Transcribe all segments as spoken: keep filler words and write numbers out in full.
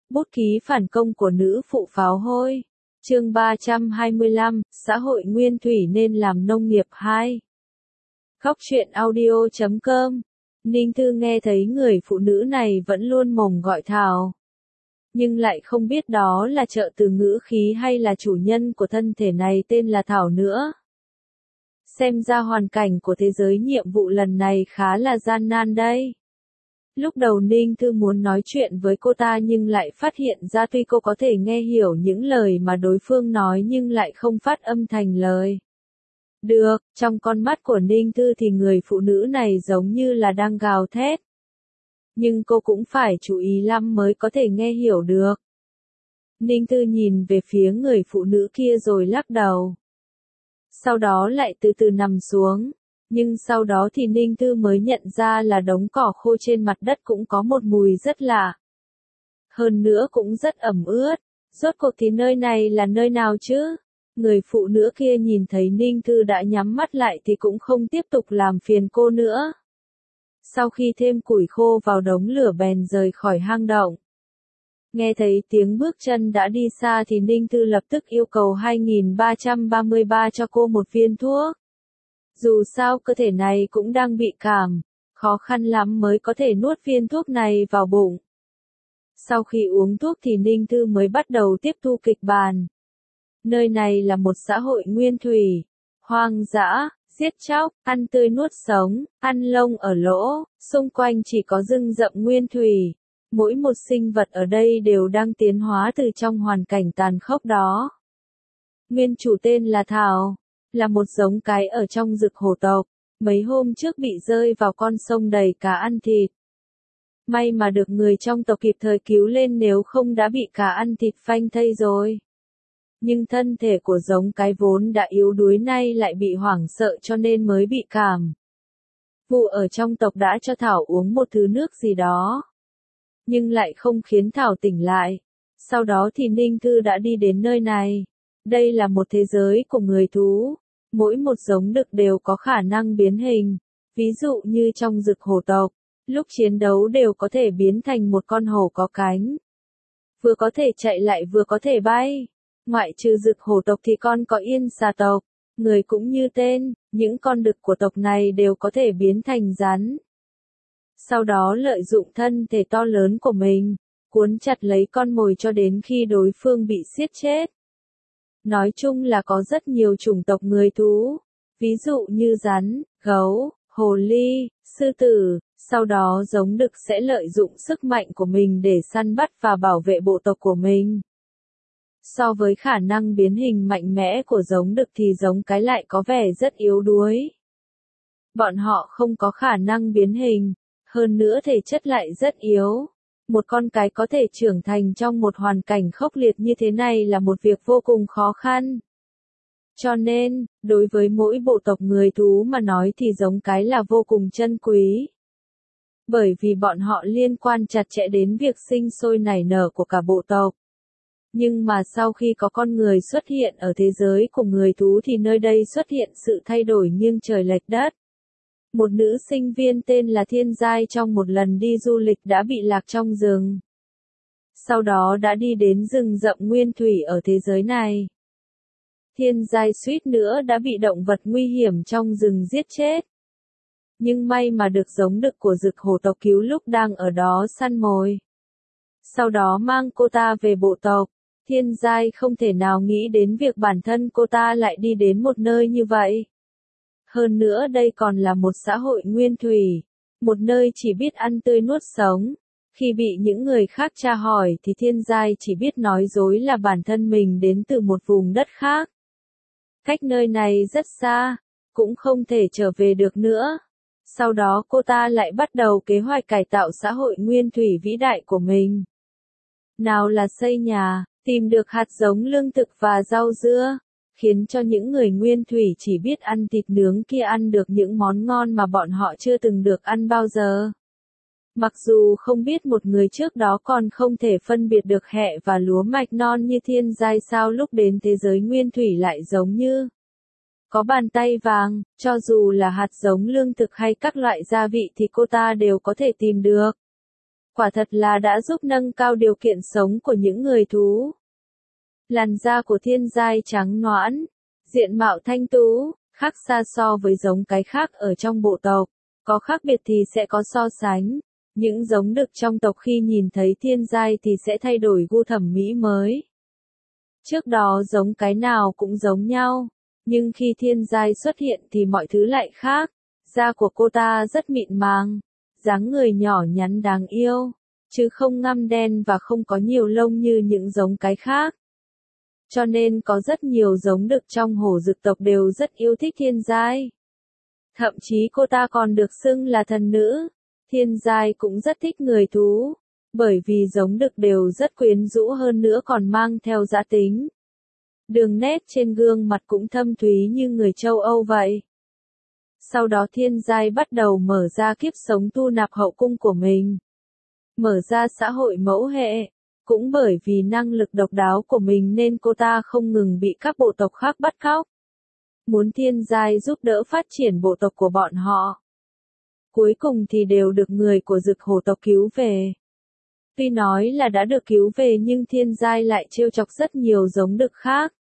Bút ký phản công của nữ phụ pháo hôi. Chương ba trăm hai mươi lăm, xã hội nguyên thủy nên làm nông nghiệp hai. Góc truyện audio chấm com. Ninh Thư nghe thấy người phụ nữ này vẫn luôn mồm gọi Thảo, nhưng lại không biết đó là trợ từ ngữ khí hay là chủ nhân của thân thể này tên là Thảo nữa. Xem ra hoàn cảnh của thế giới nhiệm vụ lần này khá là gian nan đây. Lúc đầu Ninh Thư muốn nói chuyện với cô ta nhưng lại phát hiện ra tuy cô có thể nghe hiểu những lời mà đối phương nói nhưng lại không phát âm thành lời. Được, trong con mắt của Ninh Thư thì người phụ nữ này giống như là đang gào thét. Nhưng cô cũng phải chú ý lắm mới có thể nghe hiểu được. Ninh Thư nhìn về phía người phụ nữ kia rồi lắc đầu. Sau đó lại từ từ nằm xuống. Nhưng sau đó thì Ninh Thư mới nhận ra là đống cỏ khô trên mặt đất cũng có một mùi rất lạ. Hơn nữa cũng rất ẩm ướt. Rốt cuộc thì nơi này là nơi nào chứ? Người phụ nữ kia nhìn thấy Ninh Thư đã nhắm mắt lại thì cũng không tiếp tục làm phiền cô nữa. Sau khi thêm củi khô vào đống lửa bèn rời khỏi hang động. Nghe thấy tiếng bước chân đã đi xa thì Ninh Thư lập tức yêu cầu hai nghìn ba trăm ba mươi ba cho cô một viên thuốc. Dù sao cơ thể này cũng đang bị cảm, khó khăn lắm mới có thể nuốt viên thuốc này vào bụng. Sau khi uống thuốc thì Ninh Thư mới bắt đầu tiếp thu kịch bản. Nơi này là một xã hội nguyên thủy, hoang dã, giết chóc, ăn tươi nuốt sống, ăn lông ở lỗ, xung quanh chỉ có rừng rậm nguyên thủy. Mỗi một sinh vật ở đây đều đang tiến hóa từ trong hoàn cảnh tàn khốc đó. Nguyên chủ tên là Thảo, là một giống cái ở trong rực hổ tộc, mấy hôm trước bị rơi vào con sông đầy cá ăn thịt. May mà được người trong tộc kịp thời cứu lên nếu không đã bị cá ăn thịt phanh thây rồi. Nhưng thân thể của giống cái vốn đã yếu đuối nay lại bị hoảng sợ cho nên mới bị cảm. Vụ ở trong tộc đã cho Thảo uống một thứ nước gì đó, nhưng lại không khiến Thảo tỉnh lại. Sau đó thì Ninh Thư đã đi đến nơi này. Đây là một thế giới của người thú. Mỗi một giống đực đều có khả năng biến hình. Ví dụ như trong rực hổ tộc, lúc chiến đấu đều có thể biến thành một con hổ có cánh. Vừa có thể chạy lại vừa có thể bay. Ngoại trừ rực hổ tộc thì còn có yên xà tộc. Người cũng như tên, những con đực của tộc này đều có thể biến thành rắn. Sau đó lợi dụng thân thể to lớn của mình, cuốn chặt lấy con mồi cho đến khi đối phương bị giết chết. Nói chung là có rất nhiều chủng tộc người thú, ví dụ như rắn, gấu, hồ ly, sư tử, sau đó giống đực sẽ lợi dụng sức mạnh của mình để săn bắt và bảo vệ bộ tộc của mình. So với khả năng biến hình mạnh mẽ của giống đực thì giống cái lại có vẻ rất yếu đuối. Bọn họ không có khả năng biến hình, hơn nữa thể chất lại rất yếu. Một con cái có thể trưởng thành trong một hoàn cảnh khốc liệt như thế này là một việc vô cùng khó khăn. Cho nên, đối với mỗi bộ tộc người thú mà nói thì giống cái là vô cùng chân quý. Bởi vì bọn họ liên quan chặt chẽ đến việc sinh sôi nảy nở của cả bộ tộc. Nhưng mà sau khi có con người xuất hiện ở thế giới của người thú thì nơi đây xuất hiện sự thay đổi nghiêng trời lệch đất. Một nữ sinh viên tên là Thiên Giai trong một lần đi du lịch đã bị lạc trong rừng. Sau đó đã đi đến rừng rậm nguyên thủy ở thế giới này. Thiên Giai suýt nữa đã bị động vật nguy hiểm trong rừng giết chết. Nhưng may mà được giống đực của rực hổ tộc cứu lúc đang ở đó săn mồi. Sau đó mang cô ta về bộ tộc. Thiên Giai không thể nào nghĩ đến việc bản thân cô ta lại đi đến một nơi như vậy. Hơn nữa đây còn là một xã hội nguyên thủy, một nơi chỉ biết ăn tươi nuốt sống. Khi bị những người khác tra hỏi thì Thiên Giai chỉ biết nói dối là bản thân mình đến từ một vùng đất khác. Cách nơi này rất xa, cũng không thể trở về được nữa. Sau đó cô ta lại bắt đầu kế hoạch cải tạo xã hội nguyên thủy vĩ đại của mình. Nào là xây nhà, tìm được hạt giống lương thực và rau dưa, khiến cho những người nguyên thủy chỉ biết ăn thịt nướng kia ăn được những món ngon mà bọn họ chưa từng được ăn bao giờ. Mặc dù không biết một người trước đó còn không thể phân biệt được hẹ và lúa mạch non như Thiên Giai sao lúc đến thế giới nguyên thủy lại giống như có bàn tay vàng, cho dù là hạt giống lương thực hay các loại gia vị thì cô ta đều có thể tìm được. Quả thật là đã giúp nâng cao điều kiện sống của những người thú. Làn da của thiên giai trắng nõn, diện mạo thanh tú, khác xa so với giống cái khác ở trong bộ tộc. Có khác biệt thì sẽ có so sánh. Những giống đực trong tộc khi nhìn thấy thiên giai thì sẽ thay đổi gu thẩm mỹ mới. Trước đó giống cái nào cũng giống nhau, nhưng khi thiên giai xuất hiện thì mọi thứ lại khác. Da của cô ta rất mịn màng, dáng người nhỏ nhắn đáng yêu, chứ không ngăm đen và không có nhiều lông như những giống cái khác. Cho nên có rất nhiều giống đực trong hổ dực tộc đều rất yêu thích thiên giai. Thậm chí cô ta còn được xưng là thần nữ. Thiên giai cũng rất thích người thú, bởi vì giống đực đều rất quyến rũ hơn nữa còn mang theo dã tính. Đường nét trên gương mặt cũng thâm thúy như người châu Âu vậy. Sau đó thiên giai bắt đầu mở ra kiếp sống thu nạp hậu cung của mình. Mở ra xã hội mẫu hệ. Cũng bởi vì năng lực độc đáo của mình nên cô ta không ngừng bị các bộ tộc khác bắt cóc. Muốn thiên giai giúp đỡ phát triển bộ tộc của bọn họ. Cuối cùng thì đều được người của dực hổ tộc cứu về. Tuy nói là đã được cứu về nhưng thiên giai lại trêu chọc rất nhiều giống đực khác.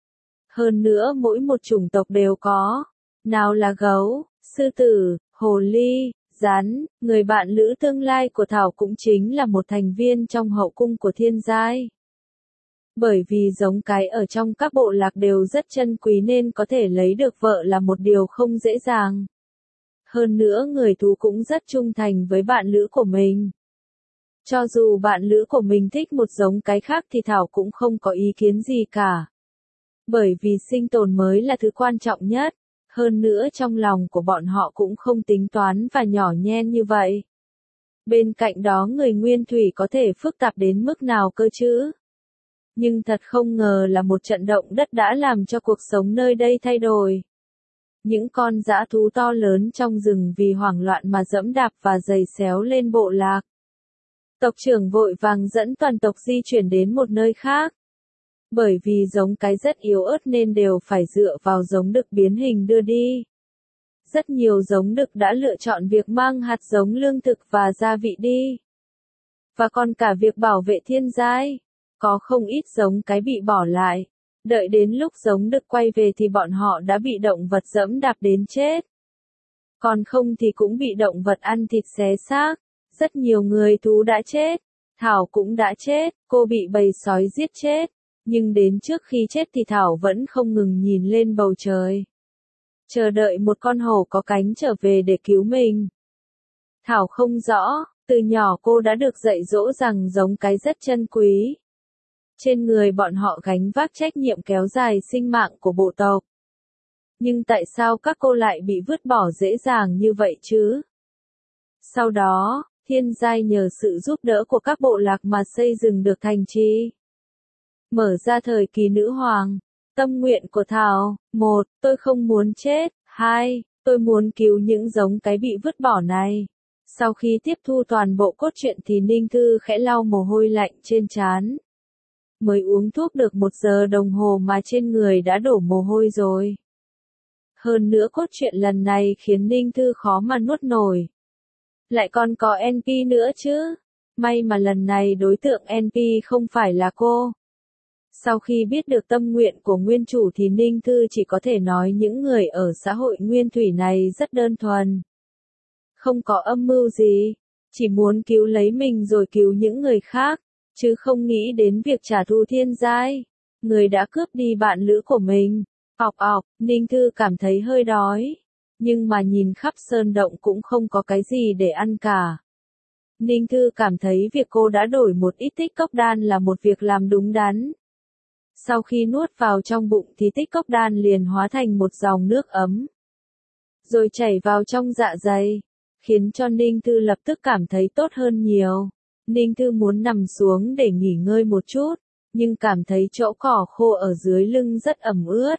Hơn nữa mỗi một chủng tộc đều có. Nào là gấu, sư tử, hồ ly, rắn, người bạn lữ tương lai của Thảo cũng chính là một thành viên trong hậu cung của thiên giai. Bởi vì giống cái ở trong các bộ lạc đều rất chân quý nên có thể lấy được vợ là một điều không dễ dàng. Hơn nữa người thú cũng rất trung thành với bạn lữ của mình. Cho dù bạn lữ của mình thích một giống cái khác thì Thảo cũng không có ý kiến gì cả. Bởi vì sinh tồn mới là thứ quan trọng nhất. Hơn nữa trong lòng của bọn họ cũng không tính toán và nhỏ nhen như vậy. Bên cạnh đó người nguyên thủy có thể phức tạp đến mức nào cơ chứ? Nhưng thật không ngờ là một trận động đất đã làm cho cuộc sống nơi đây thay đổi. Những con dã thú to lớn trong rừng vì hoảng loạn mà dẫm đạp và giày xéo lên bộ lạc. Tộc trưởng vội vàng dẫn toàn tộc di chuyển đến một nơi khác. Bởi vì giống cái rất yếu ớt nên đều phải dựa vào giống đực biến hình đưa đi. Rất nhiều giống đực đã lựa chọn việc mang hạt giống lương thực và gia vị đi. Và còn cả việc bảo vệ thiên giai. Có không ít giống cái bị bỏ lại. Đợi đến lúc giống đực quay về thì bọn họ đã bị động vật dẫm đạp đến chết. Còn không thì cũng bị động vật ăn thịt xé xác. Rất nhiều người thú đã chết. Thảo cũng đã chết, cô bị bầy sói giết chết. Nhưng đến trước khi chết thì Thảo vẫn không ngừng nhìn lên bầu trời. Chờ đợi một con hổ có cánh trở về để cứu mình. Thảo không rõ, từ nhỏ cô đã được dạy dỗ rằng giống cái rất chân quý. Trên người bọn họ gánh vác trách nhiệm kéo dài sinh mạng của bộ tộc. Nhưng tại sao các cô lại bị vứt bỏ dễ dàng như vậy chứ? Sau đó, thiên giai nhờ sự giúp đỡ của các bộ lạc mà xây dựng được thành trì. Mở ra thời kỳ nữ hoàng. Tâm nguyện của Thảo, một, tôi không muốn chết, hai, tôi muốn cứu những giống cái bị vứt bỏ này. Sau khi tiếp thu toàn bộ cốt truyện thì Ninh Thư khẽ lau mồ hôi lạnh trên trán. Mới uống thuốc được một giờ đồng hồ mà trên người đã đổ mồ hôi rồi. Hơn nữa cốt truyện lần này khiến Ninh Thư khó mà nuốt nổi. Lại còn có en pê nữa chứ. May mà lần này đối tượng en pê không phải là cô. Sau khi biết được tâm nguyện của nguyên chủ thì Ninh Thư chỉ có thể nói những người ở xã hội nguyên thủy này rất đơn thuần. Không có âm mưu gì, chỉ muốn cứu lấy mình rồi cứu những người khác, chứ không nghĩ đến việc trả thù thiên giai. Người đã cướp đi bạn lữ của mình. Ọc ọc, Ninh Thư cảm thấy hơi đói. Nhưng mà nhìn khắp sơn động cũng không có cái gì để ăn cả. Ninh Thư cảm thấy việc cô đã đổi một ít tích cốc đan là một việc làm đúng đắn. Sau khi nuốt vào trong bụng thì tích cốc đan liền hóa thành một dòng nước ấm. Rồi chảy vào trong dạ dày, khiến cho Ninh Thư lập tức cảm thấy tốt hơn nhiều. Ninh Thư muốn nằm xuống để nghỉ ngơi một chút, nhưng cảm thấy chỗ cỏ khô ở dưới lưng rất ẩm ướt.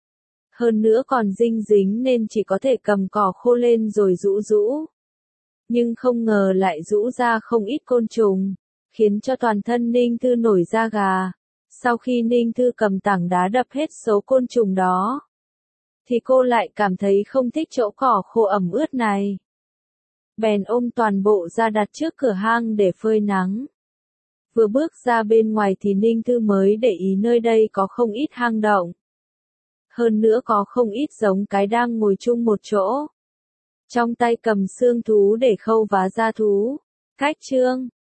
Hơn nữa còn dinh dính nên chỉ có thể cầm cỏ khô lên rồi rũ rũ. Nhưng không ngờ lại rũ ra không ít côn trùng, khiến cho toàn thân Ninh Thư nổi da gà. Sau khi Ninh Thư cầm tảng đá đập hết số côn trùng đó, thì cô lại cảm thấy không thích chỗ cỏ khô ẩm ướt này. bèn ôm toàn bộ ra đặt trước cửa hang để phơi nắng. Vừa bước ra bên ngoài thì Ninh Thư mới để ý nơi đây có không ít hang động. Hơn nữa có không ít giống cái đang ngồi chung một chỗ. Trong tay cầm xương thú để khâu vá da thú. Cách chương